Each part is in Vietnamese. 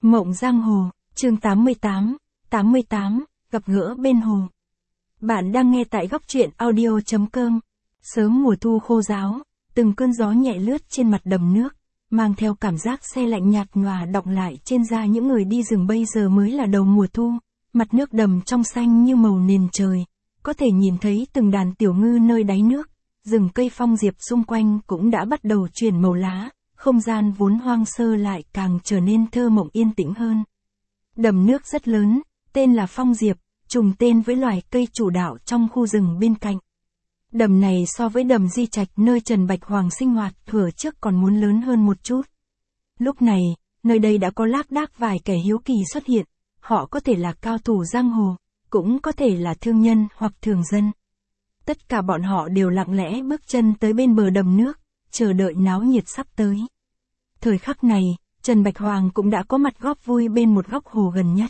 Mộng giang hồ, chương 88, gặp gỡ bên hồ. Bạn đang nghe tại góc truyện audio.com. Sớm mùa thu khô ráo, từng cơn gió nhẹ lướt trên mặt đầm nước, mang theo cảm giác se lạnh nhạt nhòa đọng lại trên da những người đi rừng. Bây giờ mới là đầu mùa thu, mặt nước đầm trong xanh như màu nền trời, có thể nhìn thấy từng đàn tiểu ngư nơi đáy nước, rừng cây phong diệp xung quanh cũng đã bắt đầu chuyển màu lá. Không gian vốn hoang sơ lại càng trở nên thơ mộng yên tĩnh hơn. Đầm nước rất lớn, tên là Phong Diệp, trùng tên với loài cây chủ đạo trong khu rừng bên cạnh. Đầm này so với đầm Di Trạch nơi Trần Bạch Hoàng sinh hoạt thuở trước còn muốn lớn hơn một chút. Lúc này, nơi đây đã có lác đác vài kẻ hiếu kỳ xuất hiện, họ có thể là cao thủ giang hồ, cũng có thể là thương nhân hoặc thường dân. Tất cả bọn họ đều lặng lẽ bước chân tới bên bờ đầm nước, chờ đợi náo nhiệt sắp tới. Thời khắc này, Trần Bạch Hoàng cũng đã có mặt góp vui bên một góc hồ gần nhất.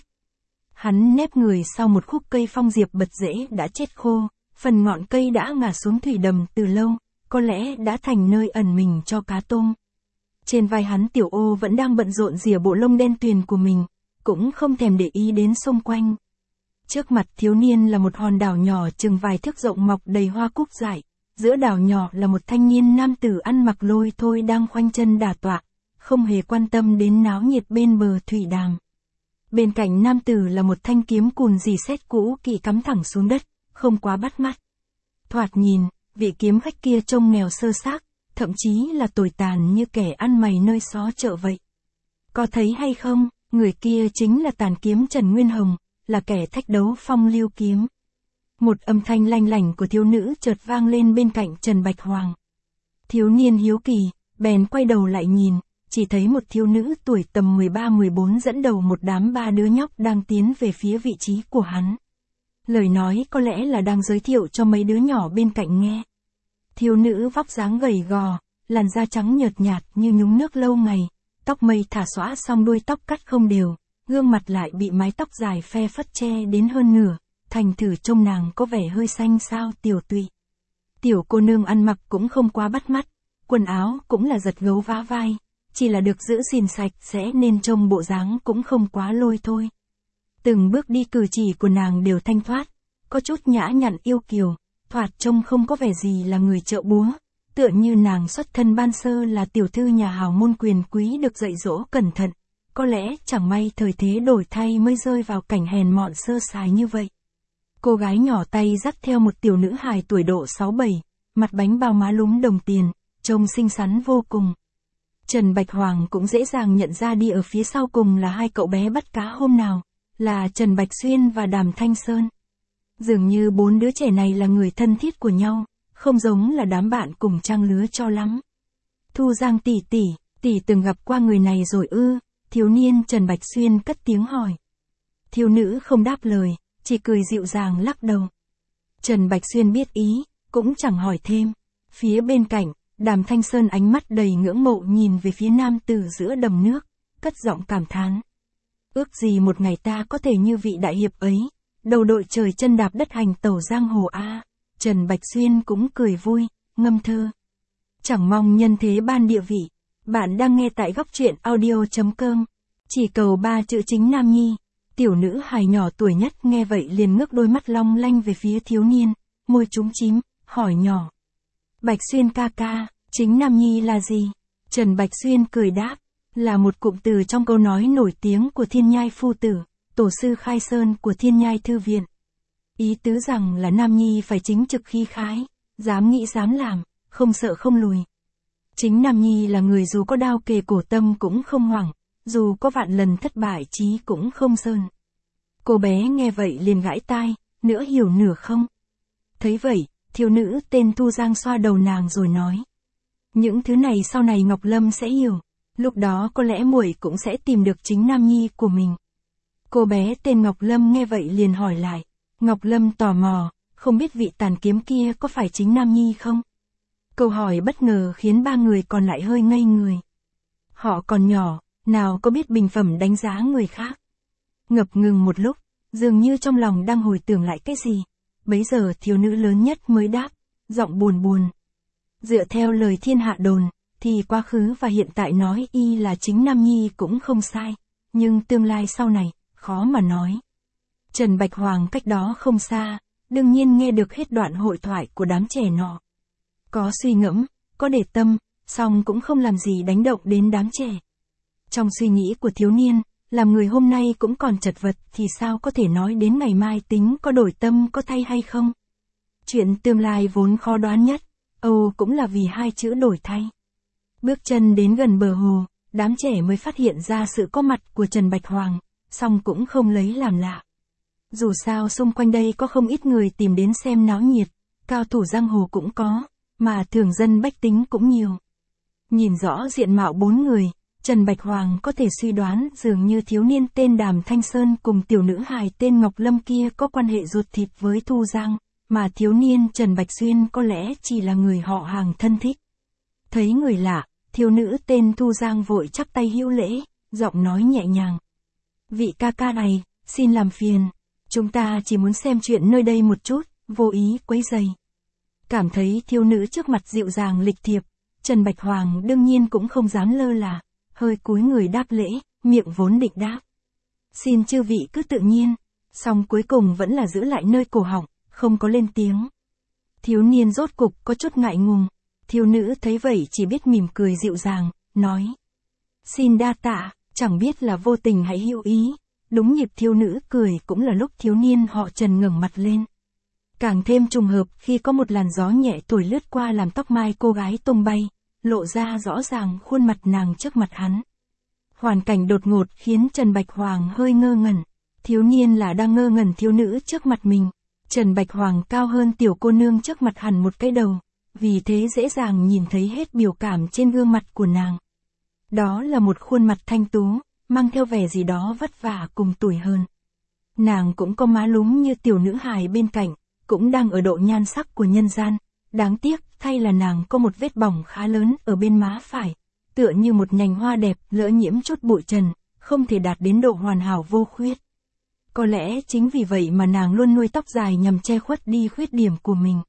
Hắn nép người sau một khúc cây phong diệp bật rễ đã chết khô, phần ngọn cây đã ngả xuống thủy đầm từ lâu, có lẽ đã thành nơi ẩn mình cho cá tôm. Trên vai hắn Tiểu Ô vẫn đang bận rộn rỉa bộ lông đen tuyền của mình, cũng không thèm để ý đến xung quanh. Trước mặt thiếu niên là một hòn đảo nhỏ chừng vài thước rộng mọc đầy hoa cúc dại. Giữa đảo nhỏ là một thanh niên nam tử ăn mặc lôi thôi đang khoanh chân đả tọa, không hề quan tâm đến náo nhiệt bên bờ thủy đàm. Bên cạnh nam tử là một thanh kiếm cùn rỉ sét cũ kỹ cắm thẳng xuống đất, không quá bắt mắt. Thoạt nhìn, vị kiếm khách kia trông nghèo sơ xác, thậm chí là tồi tàn như kẻ ăn mày nơi xó chợ vậy. Có thấy hay không, người kia chính là Tàn Kiếm Trần Nguyên Hồng, là kẻ thách đấu phong lưu kiếm. Một âm thanh lanh lảnh của thiếu nữ chợt vang lên bên cạnh Trần Bạch Hoàng. Thiếu niên hiếu kỳ, bèn quay đầu lại nhìn, chỉ thấy một thiếu nữ tuổi tầm 13-14 dẫn đầu một đám ba đứa nhóc đang tiến về phía vị trí của hắn. Lời nói có lẽ là đang giới thiệu cho mấy đứa nhỏ bên cạnh nghe. Thiếu nữ vóc dáng gầy gò, làn da trắng nhợt nhạt như nhúng nước lâu ngày, tóc mây thả xõa xong đuôi tóc cắt không đều, gương mặt lại bị mái tóc dài phe phất che đến hơn nửa. Thành thử trông nàng có vẻ hơi xanh xao tiểu tụy. Tiểu cô nương ăn mặc cũng không quá bắt mắt, quần áo cũng là giật gấu vá vai, chỉ là được giữ gìn sạch sẽ nên trông bộ dáng cũng không quá lôi thôi. Từng bước đi cử chỉ của nàng đều thanh thoát, có chút nhã nhặn yêu kiều, thoạt trông không có vẻ gì là người chợ búa, tựa như nàng xuất thân ban sơ là tiểu thư nhà hào môn quyền quý được dạy dỗ cẩn thận, có lẽ chẳng may thời thế đổi thay mới rơi vào cảnh hèn mọn sơ sài như vậy. Cô gái nhỏ tay dắt theo một tiểu nữ hài tuổi độ 6-7, mặt bánh bao má lúm đồng tiền, trông xinh xắn vô cùng. Trần Bạch Hoàng cũng dễ dàng nhận ra đi ở phía sau cùng là hai cậu bé bắt cá hôm nào, là Trần Bạch Xuyên và Đàm Thanh Sơn. Dường như bốn đứa trẻ này là người thân thiết của nhau, không giống là đám bạn cùng trang lứa cho lắm. Thu Giang tỷ từng gặp qua người này rồi ư? Thiếu niên Trần Bạch Xuyên cất tiếng hỏi. Thiếu nữ không đáp lời, chỉ cười dịu dàng lắc đầu. Trần Bạch Xuyên biết ý, cũng chẳng hỏi thêm. Phía bên cạnh, Đàm Thanh Sơn ánh mắt đầy ngưỡng mộ nhìn về phía nam tử giữa đầm nước, cất giọng cảm thán. Ước gì một ngày ta có thể như vị đại hiệp ấy, đầu đội trời chân đạp đất hành tẩu giang hồ a. Trần Bạch Xuyên cũng cười vui, ngâm thơ. Chẳng mong nhân thế ban địa vị. Bạn đang nghe tại góc truyện audio.com. Chỉ cầu 3 chữ chính nam nhi. Tiểu nữ hài nhỏ tuổi nhất nghe vậy liền ngước đôi mắt long lanh về phía thiếu niên, môi chúm chím, hỏi nhỏ. Bạch Xuyên ca ca, chính nam nhi là gì? Trần Bạch Xuyên cười đáp, là một cụm từ trong câu nói nổi tiếng của Thiên Nhai Phu Tử, tổ sư Khai Sơn của Thiên Nhai Thư Viện. Ý tứ rằng là nam nhi phải chính trực khí khái, dám nghĩ dám làm, không sợ không lùi. Chính nam nhi là người dù có đao kề cổ tâm cũng không hoảng, dù có vạn lần thất bại chí cũng không sơn. Cô bé nghe vậy liền gãi tai, nửa hiểu nửa không. Thấy vậy, thiếu nữ tên Thu Giang xoa đầu nàng rồi nói. Những thứ này sau này Ngọc Lâm sẽ hiểu, lúc đó có lẽ muội cũng sẽ tìm được chính nam nhi của mình. Cô bé tên Ngọc Lâm nghe vậy liền hỏi lại. Ngọc Lâm tò mò, không biết vị Tàn Kiếm kia có phải chính nam nhi không? Câu hỏi bất ngờ khiến ba người còn lại hơi ngây người. Họ còn nhỏ, nào có biết bình phẩm đánh giá người khác. Ngập ngừng một lúc, dường như trong lòng đang hồi tưởng lại cái gì. Bấy giờ thiếu nữ lớn nhất mới đáp, giọng buồn buồn. Dựa theo lời thiên hạ đồn, thì quá khứ và hiện tại nói y là chính nam nhi cũng không sai. nhưng tương lai sau này, khó mà nói. Trần Bạch Hoàng cách đó không xa, đương nhiên nghe được hết đoạn hội thoại của đám trẻ nọ. Có suy ngẫm, có để tâm, song cũng không làm gì đánh động đến đám trẻ. Trong suy nghĩ của thiếu niên, làm người hôm nay cũng còn chật vật thì sao có thể nói đến ngày mai tính có đổi tâm có thay hay không. Chuyện tương lai vốn khó đoán nhất, Âu cũng là vì hai chữ đổi thay. Bước chân đến gần bờ hồ, đám trẻ mới phát hiện ra sự có mặt của Trần Bạch Hoàng, song cũng không lấy làm lạ. Dù sao xung quanh đây có không ít người tìm đến xem náo nhiệt, cao thủ giang hồ cũng có, mà thường dân bách tính cũng nhiều. Nhìn rõ diện mạo bốn người, Trần Bạch Hoàng có thể suy đoán dường như thiếu niên tên Đàm Thanh Sơn cùng tiểu nữ hài tên Ngọc Lâm kia có quan hệ ruột thịt với Thu Giang, mà thiếu niên Trần Bạch Xuyên có lẽ chỉ là người họ hàng thân thích. Thấy người lạ, thiếu nữ tên Thu Giang vội chắp tay hữu lễ, giọng nói nhẹ nhàng. Vị ca ca này, xin làm phiền. Chúng ta chỉ muốn xem chuyện nơi đây một chút, vô ý quấy rầy. Cảm thấy thiếu nữ trước mặt dịu dàng lịch thiệp, Trần Bạch Hoàng đương nhiên cũng không dám lơ là, hơi cúi người đáp lễ, miệng vốn định đáp. Xin chư vị cứ tự nhiên, song cuối cùng vẫn là giữ lại nơi cổ họng, không có lên tiếng. Thiếu niên rốt cục có chút ngại ngùng, thiếu nữ thấy vậy chỉ biết mỉm cười dịu dàng, nói. Xin đa tạ, chẳng biết là vô tình hay hữu ý. Đúng nhịp thiếu nữ cười cũng là lúc thiếu niên họ Trần ngẩng mặt lên. Càng thêm trùng hợp khi có một làn gió nhẹ thổi lướt qua làm tóc mai cô gái tung bay, lộ ra rõ ràng khuôn mặt nàng trước mặt hắn. Hoàn cảnh đột ngột khiến Trần Bạch Hoàng hơi ngơ ngẩn. Thiếu niên là đang ngơ ngẩn thiếu nữ trước mặt mình. Trần Bạch Hoàng cao hơn tiểu cô nương trước mặt hẳn một cái đầu, vì thế dễ dàng nhìn thấy hết biểu cảm trên gương mặt của nàng. Đó là một khuôn mặt thanh tú, mang theo vẻ gì đó vất vả cùng tuổi hơn. Nàng cũng có má lúm như tiểu nữ hài bên cạnh, cũng đang ở độ nhan sắc của nhân gian. Đáng tiếc thay là nàng có một vết bỏng khá lớn ở bên má phải, tựa như một nhành hoa đẹp lỡ nhiễm chút bụi trần, không thể đạt đến độ hoàn hảo vô khuyết. Có lẽ chính vì vậy mà nàng luôn nuôi tóc dài nhằm che khuất đi khuyết điểm của mình.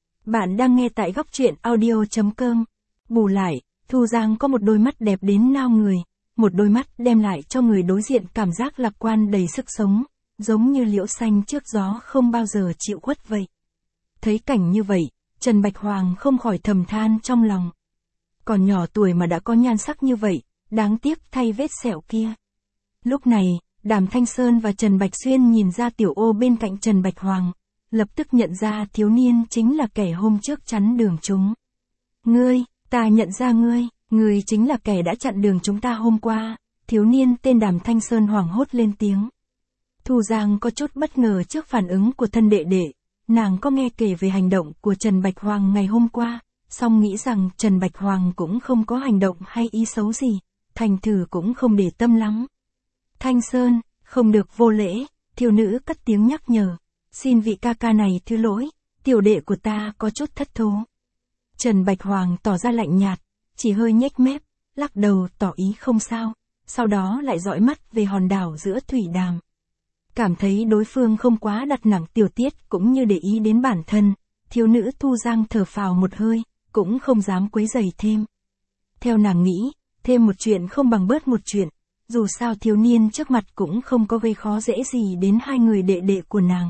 Bạn đang nghe tại góc truyện audio.com. Bù lại, Thu Giang có một đôi mắt đẹp đến nao người. Một đôi mắt đem lại cho người đối diện cảm giác lạc quan đầy sức sống, giống như liễu xanh trước gió không bao giờ chịu khuất vậy. Thấy cảnh như vậy, Trần Bạch Hoàng không khỏi thầm than trong lòng. Còn nhỏ tuổi mà đã có nhan sắc như vậy, đáng tiếc thay vết sẹo kia. Lúc này, Đàm Thanh Sơn và Trần Bạch Xuyên nhìn ra tiểu ô bên cạnh Trần Bạch Hoàng, lập tức nhận ra thiếu niên chính là kẻ hôm trước chắn đường chúng. Ngươi, ta nhận ra ngươi chính là kẻ đã chặn đường chúng ta hôm qua. Thiếu niên tên Đàm Thanh Sơn hoảng hốt lên tiếng. Thu Giang có chút bất ngờ trước phản ứng của thân đệ đệ, nàng có nghe kể về hành động của Trần Bạch Hoàng ngày hôm qua, song nghĩ rằng Trần Bạch Hoàng cũng không có hành động hay ý xấu gì, thành thử cũng không để tâm lắm. Thanh Sơn, không được vô lễ, thiếu nữ cất tiếng nhắc nhở. Xin vị ca ca này thứ lỗi, tiểu đệ của ta có chút thất thố. Trần Bạch Hoàng tỏ ra lạnh nhạt, chỉ hơi nhếch mép, lắc đầu tỏ ý không sao, sau đó lại dõi mắt về hòn đảo giữa thủy đàm. Cảm thấy đối phương không quá đặt nặng tiểu tiết cũng như để ý đến bản thân, thiếu nữ Thu Giang thở phào một hơi, cũng không dám quấy rầy thêm. Theo nàng nghĩ, thêm một chuyện không bằng bớt một chuyện, dù sao thiếu niên trước mặt cũng không có gây khó dễ gì đến hai người đệ đệ của nàng.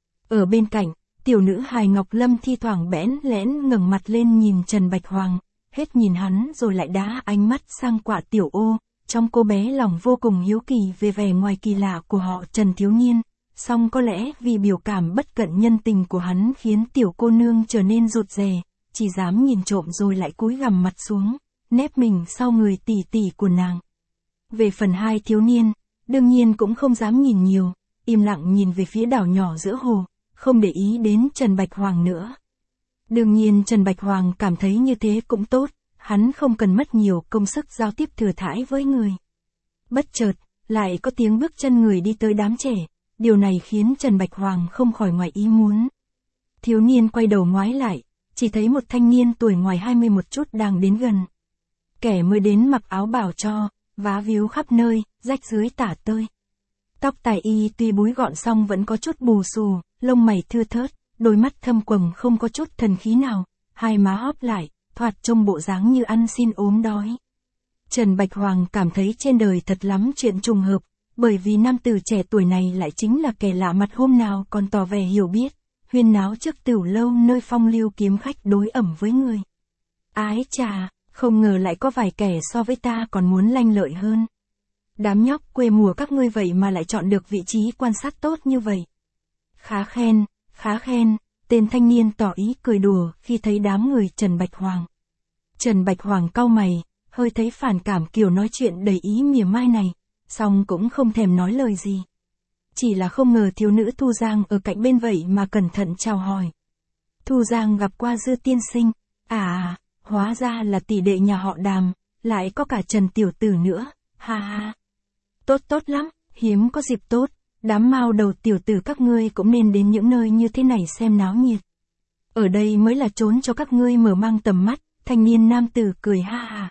Ở bên cạnh, tiểu nữ hài Ngọc Lâm thi thoảng bẽn lẽn ngẩng mặt lên nhìn Trần Bạch Hoàng, hết nhìn hắn rồi lại đá ánh mắt sang quả tiểu ô, trong cô bé lòng vô cùng hiếu kỳ về vẻ ngoài kỳ lạ của họ Trần thiếu niên, song có lẽ vì biểu cảm bất cận nhân tình của hắn khiến tiểu cô nương trở nên rụt rè, chỉ dám nhìn trộm rồi lại cúi gằm mặt xuống, nép mình sau người tỷ tỷ của nàng. Về phần hai thiếu niên, đương nhiên cũng không dám nhìn nhiều, im lặng nhìn về phía đảo nhỏ giữa hồ, không để ý đến Trần Bạch Hoàng nữa. Đương nhiên Trần Bạch Hoàng cảm thấy như thế cũng tốt, hắn không cần mất nhiều công sức giao tiếp thừa thãi với người. Bất chợt, lại có tiếng bước chân người đi tới đám trẻ, điều này khiến Trần Bạch Hoàng không khỏi ngoài ý muốn. Thiếu niên quay đầu ngoái lại, chỉ thấy một thanh niên tuổi ngoài 20 một chút đang đến gần. Kẻ mới đến mặc áo bảo cho, vá víu khắp nơi, rách dưới tả tơi. Tóc tài y tuy búi gọn song vẫn có chút bù xù, lông mày thưa thớt, đôi mắt thâm quầng không có chút thần khí nào, hai má hóp lại, thoạt trông bộ dáng như ăn xin ốm đói. Trần Bạch Hoàng cảm thấy trên đời thật lắm chuyện trùng hợp, bởi vì nam tử trẻ tuổi này lại chính là kẻ lạ mặt hôm nào còn tỏ vẻ hiểu biết, huyên náo trước tửu lâu nơi phong lưu kiếm khách đối ẩm với người. Ái chà, không ngờ lại có vài kẻ so với ta còn muốn lanh lợi hơn. Đám nhóc quê mùa các ngươi vậy mà lại chọn được vị trí quan sát tốt như vậy. Khá khen, tên thanh niên tỏ ý cười đùa khi thấy đám người Trần Bạch Hoàng. Trần Bạch Hoàng cau mày, hơi thấy phản cảm kiểu nói chuyện đầy ý mỉa mai này, song cũng không thèm nói lời gì. Chỉ là không ngờ thiếu nữ Thu Giang ở cạnh bên vậy mà cẩn thận chào hỏi. Thu Giang gặp qua Dư tiên sinh, hóa ra là tỷ đệ nhà họ Đàm, lại có cả Trần tiểu tử nữa, ha ha. Tốt lắm, hiếm có dịp tốt, đám mao đầu tiểu tử các ngươi cũng nên đến những nơi như thế này xem náo nhiệt. Ở đây mới là trốn cho các ngươi mở mang tầm mắt, thanh niên nam tử cười ha ha.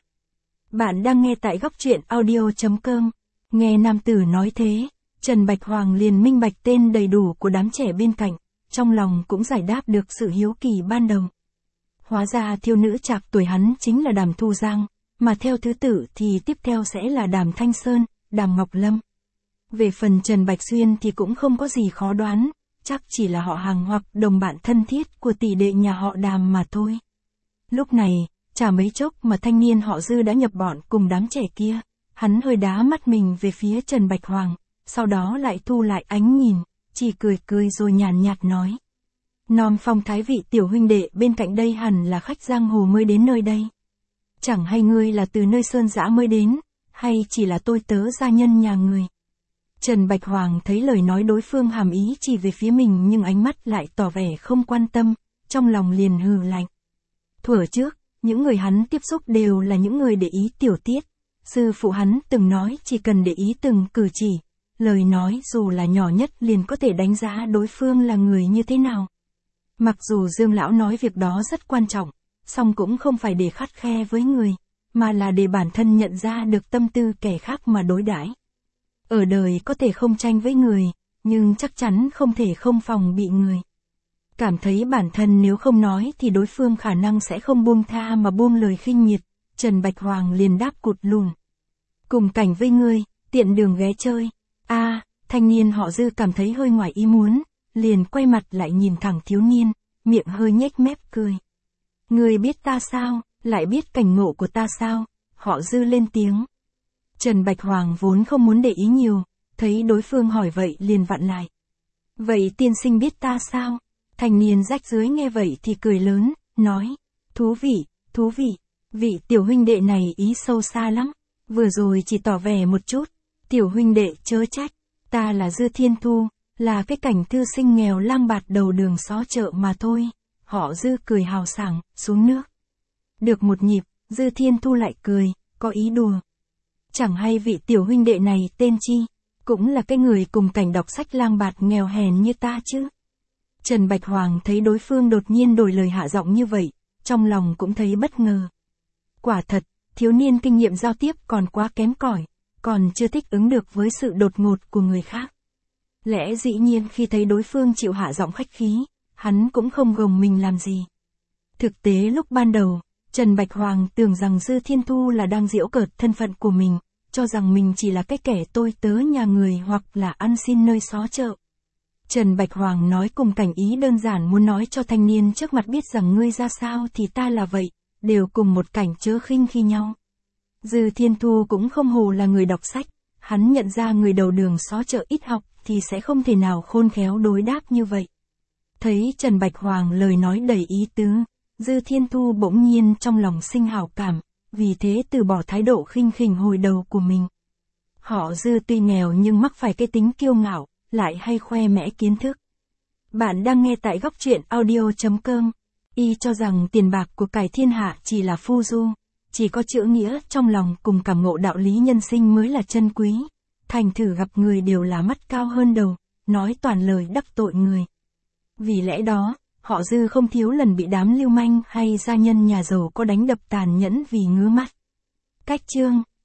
Bạn đang nghe tại góc truyện audio.com, nghe nam tử nói thế, Trần Bạch Hoàng liền minh bạch tên đầy đủ của đám trẻ bên cạnh, trong lòng cũng giải đáp được sự hiếu kỳ ban đầu. Hóa ra thiếu nữ trạc tuổi hắn chính là Đàm Thu Giang, mà theo thứ tự thì tiếp theo sẽ là Đàm Thanh Sơn, Đàm Ngọc Lâm. Về phần Trần Bạch Xuyên thì cũng không có gì khó đoán, chắc chỉ là họ hàng hoặc đồng bạn thân thiết của tỷ đệ nhà họ Đàm mà thôi. Lúc này, chả mấy chốc mà thanh niên họ Dư đã nhập bọn cùng đám trẻ kia, hắn hơi đá mắt mình về phía Trần Bạch Hoàng, sau đó lại thu lại ánh nhìn, chỉ cười rồi nhàn nhạt nói. Nom phong thái vị tiểu huynh đệ bên cạnh đây hẳn là khách giang hồ mới đến nơi đây. Chẳng hay ngươi là từ nơi sơn dã mới đến, hay chỉ là tôi tớ gia nhân nhà người. Trần Bạch Hoàng thấy lời nói đối phương hàm ý chỉ về phía mình nhưng ánh mắt lại tỏ vẻ không quan tâm, trong lòng liền hừ lạnh. Thuở trước, những người hắn tiếp xúc đều là những người để ý tiểu tiết. Sư phụ hắn từng nói chỉ cần để ý từng cử chỉ, lời nói dù là nhỏ nhất liền có thể đánh giá đối phương là người như thế nào. Mặc dù Dương Lão nói việc đó rất quan trọng, song cũng không phải để khắt khe với người, mà là để bản thân nhận ra được tâm tư kẻ khác mà đối đãi. Ở đời có thể không tranh với người, nhưng chắc chắn không thể không phòng bị người. Cảm thấy bản thân nếu không nói thì đối phương khả năng sẽ không buông tha mà buông lời khinh miệt, Trần Bạch Hoàng liền đáp cụt lùn. Cùng cảnh với ngươi, tiện đường ghé chơi. Thanh niên họ Dư cảm thấy hơi ngoài ý muốn, liền quay mặt lại nhìn thẳng thiếu niên, miệng hơi nhếch mép cười. Ngươi biết ta sao, lại biết cảnh ngộ của ta sao? Họ Dư lên tiếng. Trần Bạch Hoàng vốn không muốn để ý nhiều, thấy đối phương hỏi vậy liền vặn lại. Vậy tiên sinh biết ta sao? Thanh niên rách rưới nghe vậy thì cười lớn, nói. Thú vị, vị tiểu huynh đệ này ý sâu xa lắm, vừa rồi chỉ tỏ vẻ một chút. Tiểu huynh đệ chớ trách, ta là Dư Thiên Thu, là cái cảnh thư sinh nghèo lang bạt đầu đường xó chợ mà thôi. Họ Dư cười hào sảng, xuống nước. Được một nhịp, Dư Thiên Thu lại cười, có ý đùa. Chẳng hay vị tiểu huynh đệ này tên chi, cũng là cái người cùng cảnh đọc sách lang bạt nghèo hèn như ta chứ. Trần Bạch Hoàng thấy đối phương đột nhiên đổi lời hạ giọng như vậy, trong lòng cũng thấy bất ngờ. Quả thật, thiếu niên kinh nghiệm giao tiếp còn quá kém cỏi, còn chưa thích ứng được với sự đột ngột của người khác. Lẽ dĩ nhiên khi thấy đối phương chịu hạ giọng khách khí, hắn cũng không gồng mình làm gì. Thực tế lúc ban đầu, Trần Bạch Hoàng tưởng rằng Dư Thiên Thu là đang giễu cợt thân phận của mình, cho rằng mình chỉ là cái kẻ tôi tớ nhà người hoặc là ăn xin nơi xó chợ. Trần Bạch Hoàng nói cùng cảnh ý đơn giản muốn nói cho thanh niên trước mặt biết rằng ngươi ra sao thì ta là vậy, đều cùng một cảnh chớ khinh khi nhau. Dư Thiên Thu cũng không hồ là người đọc sách, hắn nhận ra người đầu đường xó chợ ít học thì sẽ không thể nào khôn khéo đối đáp như vậy. Thấy Trần Bạch Hoàng lời nói đầy ý tứ, Dư Thiên Thu bỗng nhiên trong lòng sinh hảo cảm, vì thế từ bỏ thái độ khinh khỉnh hồi đầu của mình. Họ Dư tuy nghèo nhưng mắc phải cái tính kiêu ngạo, lại hay khoe mẽ kiến thức. Bạn đang nghe tại góc truyện audio.com. Y cho rằng tiền bạc của cải thiên hạ chỉ là phu du, chỉ có chữ nghĩa trong lòng cùng cảm ngộ đạo lý nhân sinh mới là chân quý. Thành thử gặp người đều là mắt cao hơn đầu, nói toàn lời đắc tội người. Vì lẽ đó, họ Dư không thiếu lần bị đám lưu manh hay gia nhân nhà giàu có đánh đập tàn nhẫn vì ngứa mắt. Cách chương